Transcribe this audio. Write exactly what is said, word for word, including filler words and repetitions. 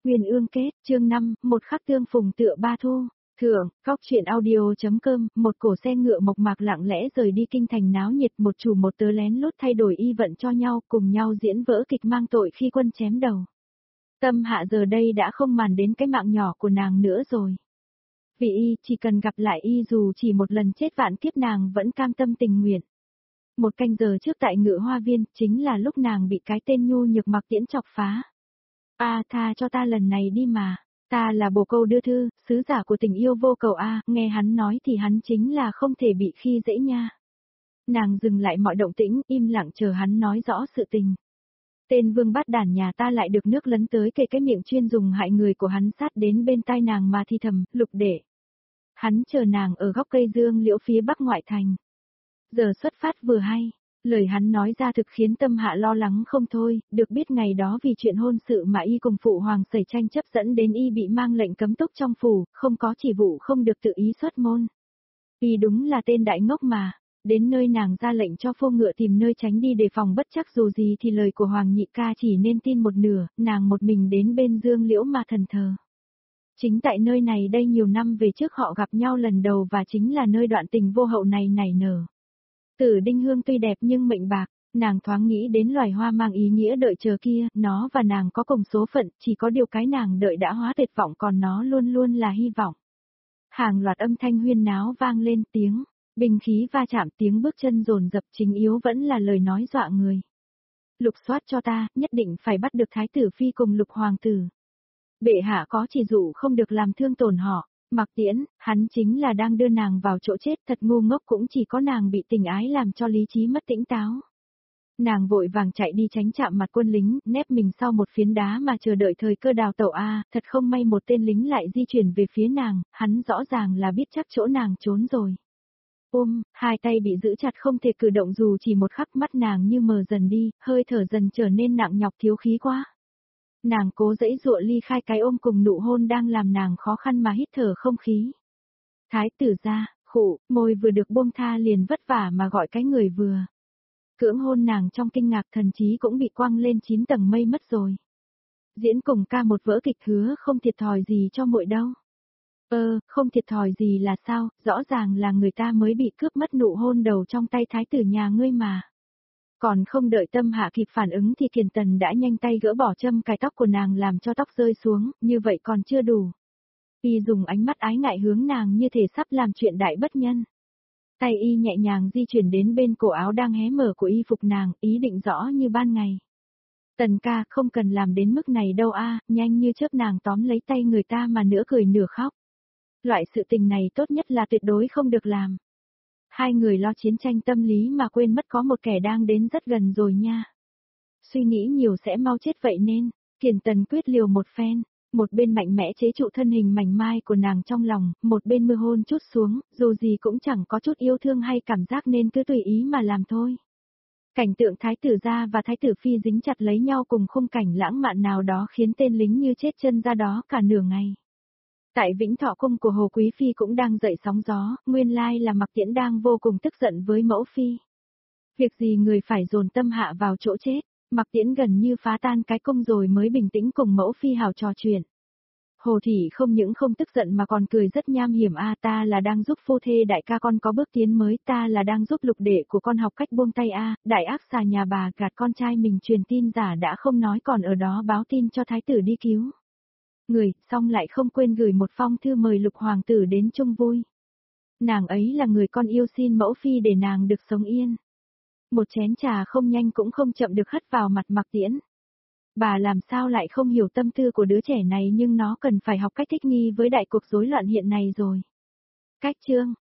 Huyền ương kết, chương năm, một khắc tương phùng tựa ba thu. Thượng, Cóc truyện audio.com, một cổ xe ngựa mộc mạc lặng lẽ rời đi kinh thành náo nhiệt, một chủ một tớ lén lút thay đổi y vận cho nhau, cùng nhau diễn vỡ kịch mang tội khi quân chém đầu. Tâm Hạ giờ đây đã không màng đến cái mạng nhỏ của nàng nữa rồi. Vì y, chỉ cần gặp lại y dù chỉ một lần chết vạn kiếp nàng vẫn cam tâm tình nguyện. Một canh giờ trước tại Ngự Hoa Viên, chính là lúc nàng bị cái tên nhu nhược Mặc Tiễn chọc phá. A à, tha cho ta lần này đi mà, ta là bồ câu đưa thư, sứ giả của tình yêu vô cầu a, à, nghe hắn nói thì hắn chính là không thể bị khi dễ nha. Nàng dừng lại mọi động tĩnh, im lặng chờ hắn nói rõ sự tình. Tên vương bát đản nhà ta lại được nước lấn tới kề cái miệng chuyên dùng hại người của hắn sát đến bên tai nàng mà thi thầm, Lục đệ. Hắn chờ nàng ở góc cây dương liễu phía bắc ngoại thành. Giờ xuất phát vừa hay. Lời hắn nói ra thực khiến Tâm Hạ lo lắng không thôi, được biết ngày đó vì chuyện hôn sự mà y cùng phụ hoàng xảy tranh chấp dẫn đến y bị mang lệnh cấm túc trong phủ, không có chỉ vụ không được tự ý xuất môn. Y đúng là tên đại ngốc mà, đến nơi nàng ra lệnh cho phô ngựa tìm nơi tránh đi đề phòng bất chắc dù gì thì lời của hoàng nhị ca chỉ nên tin một nửa, nàng một mình đến bên dương liễu mà thần thờ. Chính tại nơi này đây nhiều năm về trước họ gặp nhau lần đầu và chính là nơi đoạn tình vô hậu này nảy nở. Tử Đinh Hương tuy đẹp nhưng mệnh bạc, nàng thoáng nghĩ đến loài hoa mang ý nghĩa đợi chờ kia, nó và nàng có cùng số phận, chỉ có điều cái nàng đợi đã hóa tuyệt vọng còn nó luôn luôn là hy vọng. Hàng loạt âm thanh huyên náo vang lên tiếng, binh khí va chạm tiếng bước chân dồn dập chính yếu vẫn là lời nói dọa người. Lục soát cho ta, nhất định phải bắt được thái tử phi cùng lục hoàng tử. Bệ hạ có chỉ dụ không được làm thương tổn họ. Mặc Tiễn, hắn chính là đang đưa nàng vào chỗ chết thật ngu ngốc cũng chỉ có nàng bị tình ái làm cho lý trí mất tỉnh táo. Nàng vội vàng chạy đi tránh chạm mặt quân lính, nép mình sau một phiến đá mà chờ đợi thời cơ đào tẩu a, thật không may một tên lính lại di chuyển về phía nàng, hắn rõ ràng là biết chắc chỗ nàng trốn rồi. Ôm, hai tay bị giữ chặt không thể cử động dù chỉ một khắc mắt nàng như mờ dần đi, hơi thở dần trở nên nặng nhọc thiếu khí quá. Nàng cố dãy dụa ly khai cái ôm cùng nụ hôn đang làm nàng khó khăn mà hít thở không khí. Thái tử ra, khụ, môi vừa được buông tha liền vất vả mà gọi cái người vừa. Cưỡng hôn nàng trong kinh ngạc thần trí cũng bị quăng lên chín tầng mây mất rồi. Diễn cùng ca một vở kịch hứa không thiệt thòi gì cho muội đâu. Ơ, không thiệt thòi gì là sao, rõ ràng là người ta mới bị cướp mất nụ hôn đầu trong tay thái tử nhà ngươi mà. Còn không đợi Tâm Hạ kịp phản ứng thì Kiền Tần đã nhanh tay gỡ bỏ châm cài tóc của nàng làm cho tóc rơi xuống, như vậy còn chưa đủ. Y dùng ánh mắt ái ngại hướng nàng như thể sắp làm chuyện đại bất nhân. Tay y nhẹ nhàng di chuyển đến bên cổ áo đang hé mở của y phục nàng, ý định rõ như ban ngày. Tần ca không cần làm đến mức này đâu a, nhanh như chớp nàng tóm lấy tay người ta mà nửa cười nửa khóc. Loại sự tình này tốt nhất là tuyệt đối không được làm. Hai người lo chiến tranh tâm lý mà quên mất có một kẻ đang đến rất gần rồi nha. Suy nghĩ nhiều sẽ mau chết vậy nên, Kiền Tần quyết liều một phen, một bên mạnh mẽ chế trụ thân hình mảnh mai của nàng trong lòng, một bên mưa hôn chút xuống, dù gì cũng chẳng có chút yêu thương hay cảm giác nên cứ tùy ý mà làm thôi. Cảnh tượng thái tử gia và thái tử phi dính chặt lấy nhau cùng khung cảnh lãng mạn nào đó khiến tên lính như chết chân ra đó cả nửa ngày. Tại Vĩnh Thọ cung của Hồ Quý Phi cũng đang dậy sóng gió, nguyên lai là Mặc Tiễn đang vô cùng tức giận với mẫu phi. Việc gì người phải dồn Tâm Hạ vào chỗ chết, Mặc Tiễn gần như phá tan cái cung rồi mới bình tĩnh cùng mẫu phi hào trò chuyện. Hồ Thị không những không tức giận mà còn cười rất nham hiểm a, ta là đang giúp phu thê đại ca con có bước tiến mới, ta là đang giúp lục đệ của con học cách buông tay a, đại ác xà nhà bà gạt con trai mình truyền tin giả đã không nói còn ở đó báo tin cho thái tử đi cứu người, xong lại không quên gửi một phong thư mời lục hoàng tử đến chung vui. Nàng ấy là người con yêu xin mẫu phi để nàng được sống yên. Một chén trà không nhanh cũng không chậm được hất vào mặt Mặc Tiễn. Bà làm sao lại không hiểu tâm tư của đứa trẻ này nhưng nó cần phải học cách thích nghi với đại cuộc rối loạn hiện nay rồi. Cách chương,